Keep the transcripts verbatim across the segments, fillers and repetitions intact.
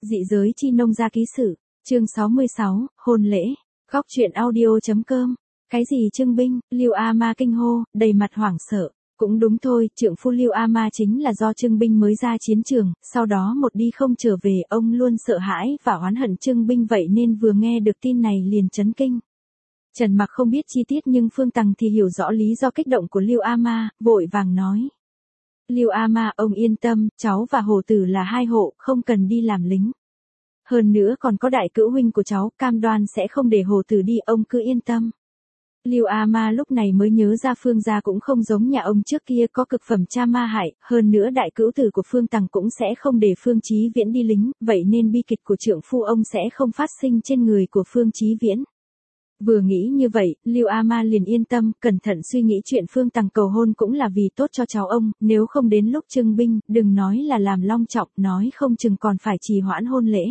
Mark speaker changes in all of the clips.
Speaker 1: Dị giới chi nông gia ký sự, chương sáu mươi sáu, hôn lễ, góc truyện audio.com. Cái gì Trương Binh, Lưu A Ma kinh hô, đầy mặt hoảng sợ. Cũng đúng thôi, trượng phu Lưu A Ma chính là do Trương Binh mới ra chiến trường, sau đó một đi không trở về, ông luôn sợ hãi và oán hận Trương Binh, vậy nên vừa nghe được tin này liền chấn kinh. Trần Mặc không biết chi tiết nhưng Phương Tằng thì hiểu rõ lý do kích động của Lưu A Ma, vội vàng nói. Lưu A Ma, ông yên tâm, cháu và Hồ Tử là hai hộ, không cần đi làm lính. Hơn nữa còn có đại cữu huynh của cháu, cam đoan sẽ không để Hồ Tử đi, ông cứ yên tâm. Lưu A Ma lúc này mới nhớ ra Phương gia cũng không giống nhà ông trước kia có cực phẩm cha ma hại, hơn nữa đại cữu tử của Phương Tằng cũng sẽ không để Phương Chí Viễn đi lính, vậy nên bi kịch của trượng phu ông sẽ không phát sinh trên người của Phương Chí Viễn. Vừa nghĩ như vậy, Lưu A Ma liền yên tâm, cẩn thận suy nghĩ chuyện Phương Tằng cầu hôn cũng là vì tốt cho cháu ông, nếu không đến lúc Trương Binh, đừng nói là làm long trọng, nói không chừng còn phải trì hoãn hôn lễ.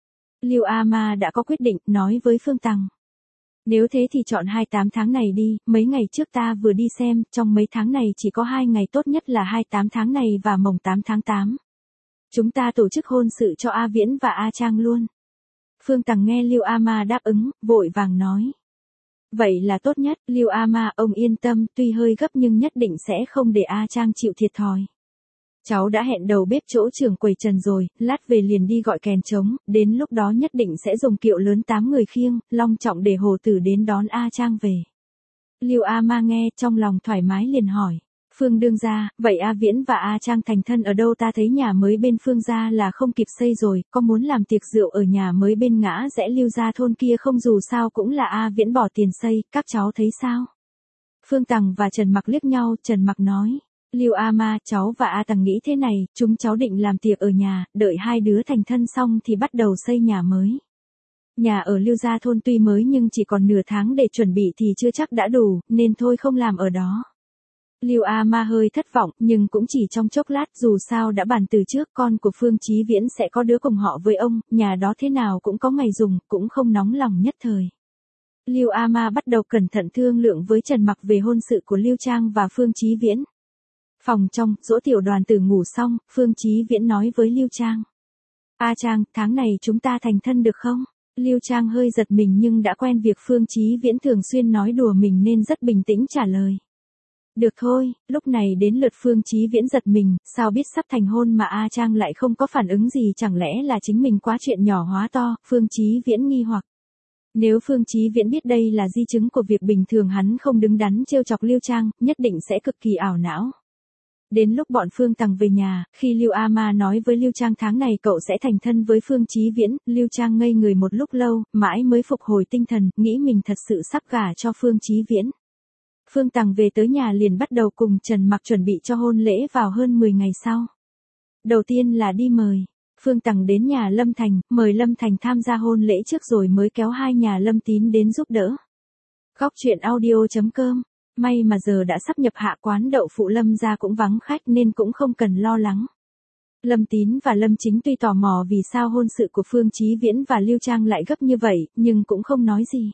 Speaker 1: Lưu A Ma đã có quyết định, nói với Phương Tằng. Nếu thế thì chọn hai mươi tám tháng này đi, mấy ngày trước ta vừa đi xem, trong mấy tháng này chỉ có hai ngày tốt nhất là hai mươi tám tháng này và mồng tám tháng tám. Chúng ta tổ chức hôn sự cho A Viễn và A Trang luôn. Phương Tằng nghe Lưu A Ma đáp ứng, vội vàng nói. Vậy là tốt nhất, Lưu A Ma, ông yên tâm, tuy hơi gấp nhưng nhất định sẽ không để A Trang chịu thiệt thòi. Cháu đã hẹn đầu bếp chỗ trưởng quầy Trần rồi, lát về liền đi gọi kèn trống, đến lúc đó nhất định sẽ dùng kiệu lớn tám người khiêng, long trọng để Hồ Tử đến đón A Trang về. Lưu A Ma nghe, trong lòng thoải mái liền hỏi. Phương đương gia, vậy A Viễn và A Trang thành thân ở đâu? Ta thấy nhà mới bên Phương gia là không kịp xây rồi, có muốn làm tiệc rượu ở nhà mới bên ngã rẽ Lưu gia thôn kia không? Dù sao cũng là A Viễn bỏ tiền xây, các cháu thấy sao? Phương Tằng và Trần Mặc liếc nhau, Trần Mặc nói. Lưu A Ma, cháu và A Tằng nghĩ thế này, chúng cháu định làm tiệc ở nhà, đợi hai đứa thành thân xong thì bắt đầu xây nhà mới. Nhà ở Lưu gia thôn tuy mới nhưng chỉ còn nửa tháng để chuẩn bị thì chưa chắc đã đủ, nên thôi không làm ở đó. Lưu A Ma hơi thất vọng, nhưng cũng chỉ trong chốc lát, dù sao đã bàn từ trước, con của Phương Chí Viễn sẽ có đứa cùng họ với ông, nhà đó thế nào cũng có ngày dùng, cũng không nóng lòng nhất thời. Lưu A Ma bắt đầu cẩn thận thương lượng với Trần Mặc về hôn sự của Lưu Trang và Phương Chí Viễn. Phòng trong, dỗ tiểu đoàn tử ngủ xong, Phương Chí Viễn nói với Lưu Trang. A Trang, tháng này chúng ta thành thân được không? Lưu Trang hơi giật mình nhưng đã quen việc Phương Chí Viễn thường xuyên nói đùa mình nên rất bình tĩnh trả lời. Được thôi, lúc này đến lượt Phương Chí Viễn giật mình, sao biết sắp thành hôn mà A Trang lại không có phản ứng gì, chẳng lẽ là chính mình quá chuyện nhỏ hóa to? Phương Chí Viễn nghi hoặc. Nếu Phương Chí Viễn biết đây là di chứng của việc bình thường hắn không đứng đắn trêu chọc Lưu Trang, nhất định sẽ cực kỳ ảo não. Đến lúc bọn Phương Tằng về nhà, khi Lưu A Ma nói với Lưu Trang tháng này cậu sẽ thành thân với Phương Chí Viễn, Lưu Trang ngây người một lúc lâu, mãi mới phục hồi tinh thần, nghĩ mình thật sự sắp gả cho Phương Chí Viễn. Phương Tằng về tới nhà liền bắt đầu cùng Trần Mặc chuẩn bị cho hôn lễ vào hơn mười ngày sau. Đầu tiên là đi mời. Phương Tằng đến nhà Lâm Thành, mời Lâm Thành tham gia hôn lễ trước rồi mới kéo hai nhà Lâm Tín đến giúp đỡ. Góc truyện audio.com. May mà giờ đã sắp nhập hạ quán đậu phụ Lâm gia cũng vắng khách nên cũng không cần lo lắng. Lâm Tín và Lâm Chính tuy tò mò vì sao hôn sự của Phương Chí Viễn và Lưu Trang lại gấp như vậy, nhưng cũng không nói gì.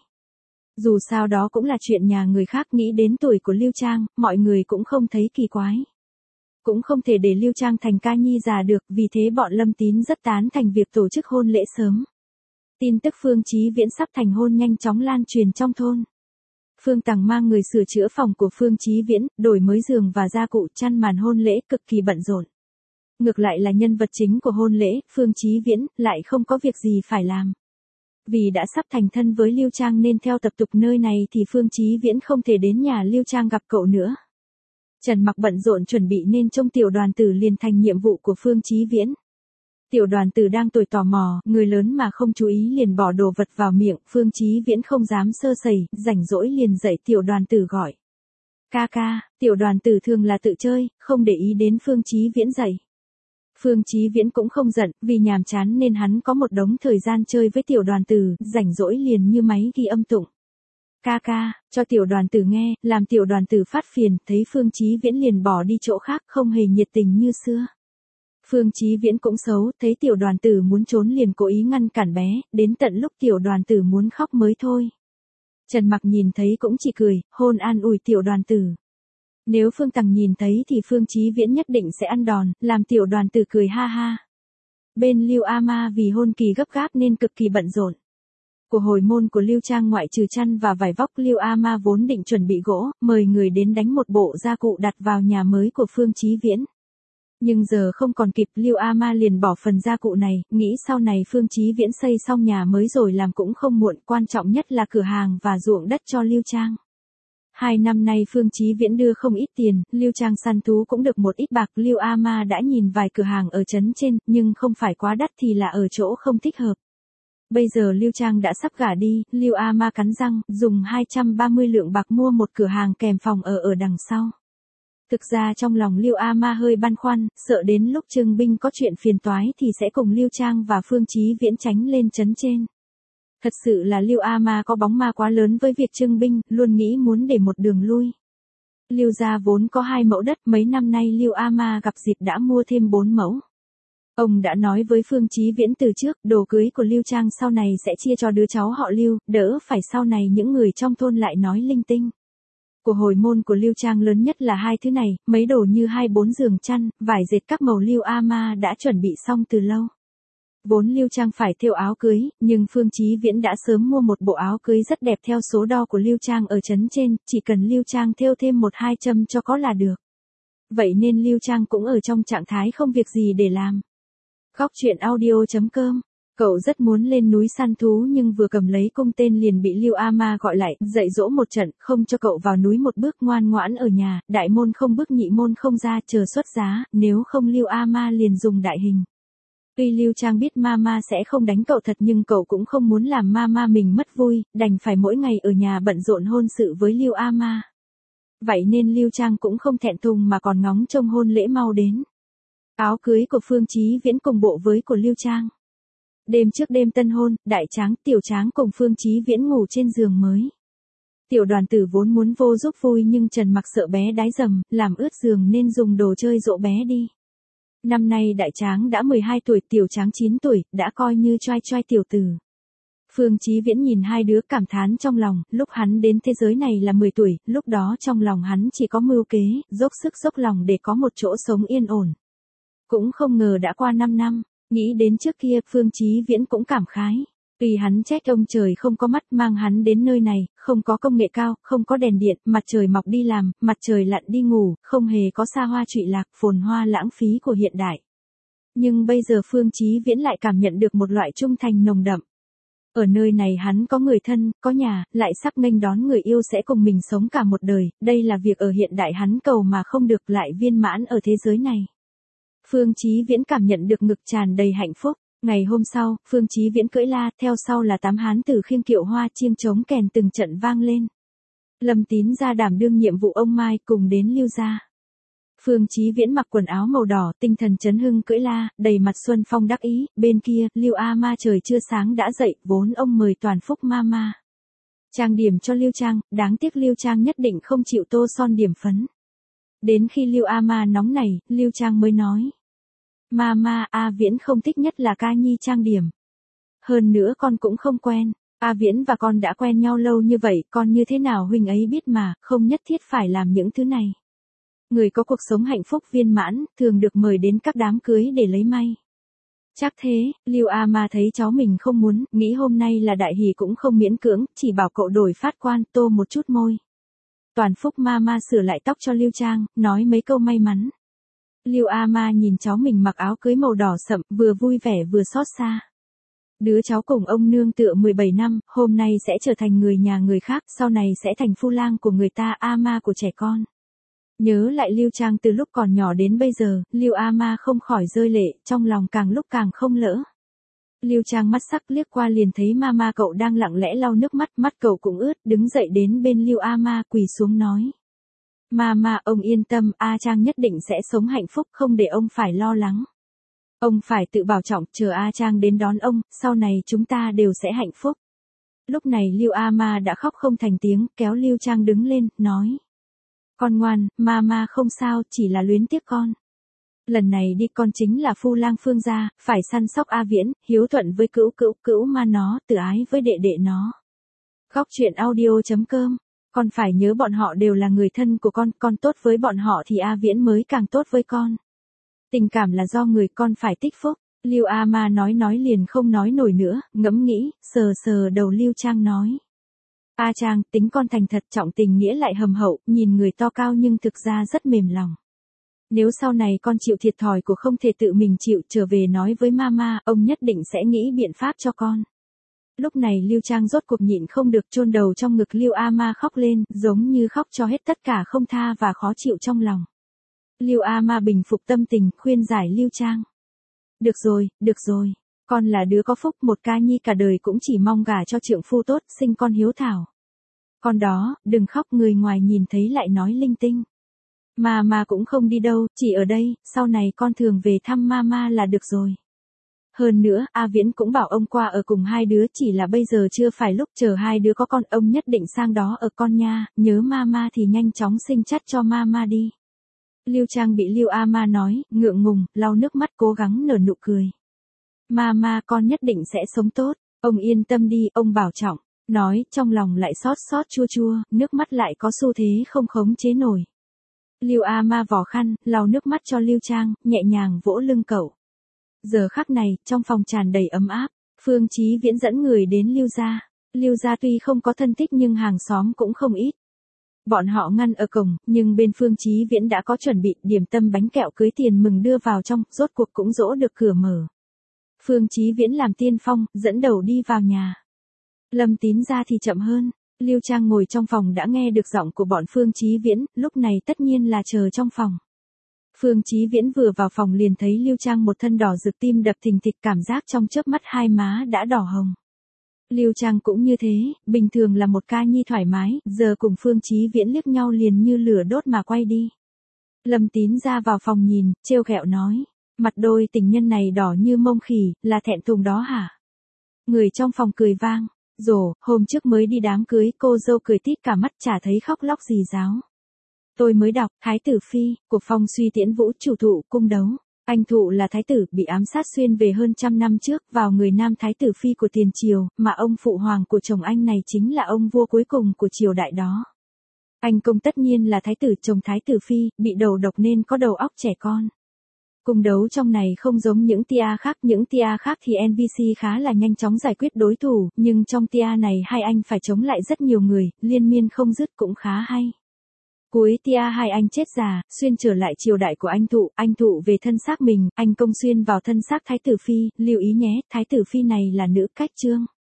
Speaker 1: Dù sao đó cũng là chuyện nhà người khác, nghĩ đến tuổi của Lưu Trang, mọi người cũng không thấy kỳ quái. Cũng không thể để Lưu Trang thành ca nhi già được, vì thế bọn Lâm Tín rất tán thành việc tổ chức hôn lễ sớm. Tin tức Phương Chí Viễn sắp thành hôn nhanh chóng lan truyền trong thôn. Phương Tằng mang người sửa chữa phòng của Phương Chí Viễn, đổi mới giường và gia cụ, chăn màn hôn lễ, cực kỳ bận rộn. Ngược lại là nhân vật chính của hôn lễ, Phương Chí Viễn, lại không có việc gì phải làm. Vì đã sắp thành thân với Lưu Trang nên theo tập tục nơi này thì Phương Chí Viễn không thể đến nhà Lưu Trang gặp cậu nữa. Trần Mặc bận rộn chuẩn bị nên trông tiểu đoàn tử liền thành nhiệm vụ của Phương Chí Viễn. Tiểu đoàn tử đang tuổi tò mò, người lớn mà không chú ý liền bỏ đồ vật vào miệng, Phương Chí Viễn không dám sơ sẩy, rảnh rỗi liền dạy tiểu đoàn tử gọi. Ca ca, tiểu đoàn tử thường là tự chơi, không để ý đến Phương Chí Viễn dạy. Phương Chí Viễn cũng không giận, vì nhàm chán nên hắn có một đống thời gian chơi với tiểu đoàn tử, rảnh rỗi liền như máy ghi âm tụng. Ca ca, cho tiểu đoàn tử nghe, làm tiểu đoàn tử phát phiền, thấy Phương Chí Viễn liền bỏ đi chỗ khác, không hề nhiệt tình như xưa. Phương Chí Viễn cũng xấu, thấy tiểu đoàn tử muốn trốn liền cố ý ngăn cản bé, đến tận lúc tiểu đoàn tử muốn khóc mới thôi. Trần Mặc nhìn thấy cũng chỉ cười, hôn an ủi tiểu đoàn tử. Nếu Phương Tằng nhìn thấy thì Phương Chí Viễn nhất định sẽ ăn đòn, làm tiểu đoàn tử cười ha ha. bên Lưu A Ma vì hôn kỳ gấp gáp nên cực kỳ bận rộn. Của hồi môn của Lưu Trang ngoại trừ chăn và vải vóc, Lưu A Ma vốn định chuẩn bị gỗ, mời người đến đánh một bộ gia cụ đặt vào nhà mới của Phương Chí Viễn. Nhưng giờ không còn kịp, Lưu A Ma liền bỏ phần gia cụ này, nghĩ sau này Phương Chí Viễn xây xong nhà mới rồi làm cũng không muộn, quan trọng nhất là cửa hàng và ruộng đất cho Lưu Trang. Hai năm nay Phương Chí Viễn đưa không ít tiền, Lưu Trang săn thú cũng được một ít bạc. Lưu A Ma đã nhìn vài cửa hàng ở trấn trên, nhưng không phải quá đắt thì là ở chỗ không thích hợp. Bây giờ Lưu Trang đã sắp gả đi, Lưu A Ma cắn răng, dùng hai trăm ba mươi lượng bạc mua một cửa hàng kèm phòng ở ở đằng sau. Thực ra trong lòng Lưu A Ma hơi băn khoăn, sợ đến lúc Trương Binh có chuyện phiền toái thì sẽ cùng Lưu Trang và Phương Chí Viễn tránh lên trấn trên. Thật sự là Lưu A Ma có bóng ma quá lớn với việc Trương Binh, luôn nghĩ muốn để một đường lui. Lưu gia vốn có hai mẫu đất, mấy năm nay Lưu A Ma gặp dịp đã mua thêm bốn mẫu. Ông đã nói với Phương Chí Viễn từ trước, đồ cưới của Lưu Trang sau này sẽ chia cho đứa cháu họ Lưu, đỡ phải sau này những người trong thôn lại nói linh tinh. Của hồi môn của Lưu Trang lớn nhất là hai thứ này, mấy đồ như hai bốn giường chăn, vải dệt các màu Lưu A Ma đã chuẩn bị xong từ lâu. Vốn Lưu Trang phải thêu áo cưới, nhưng Phương Chí Viễn đã sớm mua một bộ áo cưới rất đẹp theo số đo của Lưu Trang ở trấn trên, chỉ cần Lưu Trang thêu thêm một hai châm cho có là được. Vậy nên Lưu Trang cũng ở trong trạng thái không việc gì để làm. Góc truyện audio chấm com. Cậu rất muốn lên núi săn thú nhưng vừa cầm lấy cung tên liền bị Lưu A Ma gọi lại, dạy dỗ một trận, không cho cậu vào núi một bước, ngoan ngoãn ở nhà, đại môn không bước nhị môn không ra, chờ xuất giá, nếu không Lưu A Ma liền dùng đại hình. Tuy Lưu Trang biết Mama sẽ không đánh cậu thật nhưng cậu cũng không muốn làm Mama mình mất vui, đành phải mỗi ngày ở nhà bận rộn hôn sự với Lưu A Ma. Vậy nên Lưu Trang cũng không thẹn thùng mà còn ngóng trông hôn lễ mau đến. Áo cưới của Phương Chí Viễn cùng bộ với của Lưu Trang. Đêm trước đêm tân hôn, Đại Tráng, Tiểu Tráng cùng Phương Chí Viễn ngủ trên giường mới. Tiểu Đoàn Tử vốn muốn vô giúp vui nhưng Trần Mặc sợ bé đái dầm, làm ướt giường nên dùng đồ chơi dỗ bé đi. Năm nay Đại Tráng đã mười hai tuổi, Tiểu Tráng chín tuổi, đã coi như choai choai tiểu tử. Phương Chí Viễn nhìn hai đứa cảm thán trong lòng, lúc hắn đến thế giới này là mười tuổi, lúc đó trong lòng hắn chỉ có mưu kế, dốc sức dốc lòng để có một chỗ sống yên ổn. Cũng không ngờ đã qua năm năm, nghĩ đến trước kia Phương Chí Viễn cũng cảm khái. Vì hắn trách ông trời không có mắt mang hắn đến nơi này, không có công nghệ cao, không có đèn điện, mặt trời mọc đi làm, mặt trời lặn đi ngủ, không hề có xa hoa trụy lạc, phồn hoa lãng phí của hiện đại. Nhưng bây giờ Phương Chí Viễn lại cảm nhận được một loại trung thành nồng đậm. Ở nơi này hắn có người thân, có nhà, lại sắp nghênh đón người yêu sẽ cùng mình sống cả một đời, đây là việc ở hiện đại hắn cầu mà không được lại viên mãn ở thế giới này. Phương Chí Viễn cảm nhận được ngực tràn đầy hạnh phúc. Ngày hôm sau, Phương Chí Viễn cưỡi la, theo sau là tám hán tử khiêng kiệu hoa chiêng trống kèn từng trận vang lên. Lâm Tín ra đảm đương nhiệm vụ ông Mai cùng đến Lưu gia. Phương Chí Viễn mặc quần áo màu đỏ, tinh thần chấn hưng cưỡi la, đầy mặt xuân phong đắc ý, bên kia, Lưu A Ma trời chưa sáng đã dậy, vốn ông mời Toàn Phúc Mama trang điểm cho Lưu Trang, đáng tiếc Lưu Trang nhất định không chịu tô son điểm phấn. Đến khi Lưu A Ma nóng nảy, Lưu Trang mới nói: Mama, A Viễn không thích nhất là ca nhi trang điểm. Hơn nữa con cũng không quen. A Viễn và con đã quen nhau lâu như vậy, con như thế nào huynh ấy biết mà, không nhất thiết phải làm những thứ này. Người có cuộc sống hạnh phúc viên mãn, thường được mời đến các đám cưới để lấy may. Chắc thế, Lưu A Ma thấy cháu mình không muốn, nghĩ hôm nay là đại hỷ cũng không miễn cưỡng, chỉ bảo cậu đổi phát quan, tô một chút môi. Toàn Phúc Mama sửa lại tóc cho Lưu Trang, nói mấy câu may mắn. Lưu A Ma nhìn cháu mình mặc áo cưới màu đỏ sậm, vừa vui vẻ vừa xót xa. Đứa cháu cùng ông nương tựa mười bảy năm, hôm nay sẽ trở thành người nhà người khác, sau này sẽ thành phu lang của người ta, A Ma của trẻ con. Nhớ lại Lưu Trang từ lúc còn nhỏ đến bây giờ, Lưu A Ma không khỏi rơi lệ, trong lòng càng lúc càng không lỡ. Lưu Trang mắt sắc liếc qua liền thấy Mama cậu đang lặng lẽ lau nước mắt, mắt cậu cũng ướt, đứng dậy đến bên Lưu A Ma quỳ xuống nói: Mama, ông yên tâm, A Trang nhất định sẽ sống hạnh phúc, không để ông phải lo lắng. Ông phải tự bảo trọng, chờ A Trang đến đón ông, sau này chúng ta đều sẽ hạnh phúc. Lúc này Lưu A Ma đã khóc không thành tiếng, kéo Lưu Trang đứng lên, nói: Con ngoan, Mama không sao, chỉ là luyến tiếc con. Lần này đi con chính là phu lang Phương gia, phải săn sóc A Viễn, hiếu thuận với cữu cữu cữu ma nó, tự ái với đệ đệ nó. Góc truyện audio chấm com. Con phải nhớ bọn họ đều là người thân của con, con tốt với bọn họ thì A Viễn mới càng tốt với con. Tình cảm là do người con phải tích phúc. Lưu A Ma nói nói liền không nói nổi nữa, ngẫm nghĩ, sờ sờ đầu Lưu Trang nói. A Trang, tính con thành thật, trọng tình nghĩa lại hầm hậu, nhìn người to cao nhưng thực ra rất mềm lòng. Nếu sau này con chịu thiệt thòi của không thể tự mình chịu, trở về nói với mama, ông nhất định sẽ nghĩ biện pháp cho con. Lúc này Lưu Trang rốt cuộc nhịn không được, chôn đầu trong ngực Lưu A Ma khóc lên, giống như khóc cho hết tất cả không tha và khó chịu trong lòng. Lưu A Ma bình phục tâm tình, khuyên giải Lưu Trang. Được rồi, được rồi, con là đứa có phúc, một ca nhi cả đời cũng chỉ mong gả cho trượng phu tốt, sinh con hiếu thảo. Con đó, đừng khóc, người ngoài nhìn thấy lại nói linh tinh. Mama cũng không đi đâu, chỉ ở đây, sau này con thường về thăm mama là được rồi. Hơn nữa, A Viễn cũng bảo ông qua ở cùng hai đứa, chỉ là bây giờ chưa phải lúc, chờ hai đứa có con, ông nhất định sang đó ở con nha, nhớ mama thì nhanh chóng sinh chắt cho mama đi. Lưu Trang bị Lưu A Ma nói, ngượng ngùng, lau nước mắt cố gắng nở nụ cười. Mama, con nhất định sẽ sống tốt, ông yên tâm đi, ông bảo trọng, nói, trong lòng lại xót xót chua chua, nước mắt lại có xu thế không khống chế nổi. Lưu A Ma vò khăn, lau nước mắt cho Lưu Trang, nhẹ nhàng vỗ lưng cậu. Giờ khắc này, trong phòng tràn đầy ấm áp, Phương Chí Viễn dẫn người đến Lưu gia. Lưu gia tuy không có thân thích nhưng hàng xóm cũng không ít. Bọn họ ngăn ở cổng, nhưng bên Phương Chí Viễn đã có chuẩn bị, điểm tâm bánh kẹo cưới tiền mừng đưa vào trong, rốt cuộc cũng dỗ được cửa mở. Phương Chí Viễn làm tiên phong, dẫn đầu đi vào nhà. Lâm Tín ra thì chậm hơn. Lưu Trang ngồi trong phòng đã nghe được giọng của bọn Phương Chí Viễn, lúc này tất nhiên là chờ trong phòng. Phương Chí Viễn vừa vào phòng liền thấy Lưu Trang một thân đỏ rực, tim đập thình thịch, cảm giác trong chớp mắt hai má đã đỏ hồng. Lưu Trang cũng như thế, bình thường là một ca nhi thoải mái, giờ cùng Phương Chí Viễn liếc nhau liền như lửa đốt mà quay đi. Lâm Tín ra vào phòng nhìn, trêu ghẹo nói, mặt đôi tình nhân này đỏ như mông khỉ, là thẹn thùng đó hả? Người trong phòng cười vang. Rồ, hôm trước mới đi đám cưới, cô dâu cười tít cả mắt, chả thấy khóc lóc gì ráo. Tôi mới đọc, Thái tử Phi, cuộc phong suy tiễn vũ, chủ thụ, cung đấu. Anh Thụ là thái tử, bị ám sát xuyên về hơn trăm năm trước, vào người nam thái tử Phi của tiền triều, mà ông phụ hoàng của chồng anh này chính là ông vua cuối cùng của triều đại đó. Anh công tất nhiên là thái tử, chồng thái tử Phi, bị đầu độc nên có đầu óc trẻ con. Cung đấu trong này không giống những tia khác, những tia khác thì en pê xê khá là nhanh chóng giải quyết đối thủ, nhưng trong tia này hai anh phải chống lại rất nhiều người, liên miên không dứt cũng khá hay. Cuối tia hai anh chết già, xuyên trở lại triều đại của anh Thụ, anh Thụ về thân xác mình, anh công xuyên vào thân xác thái tử Phi, lưu ý nhé, thái tử Phi này là nữ cách trương.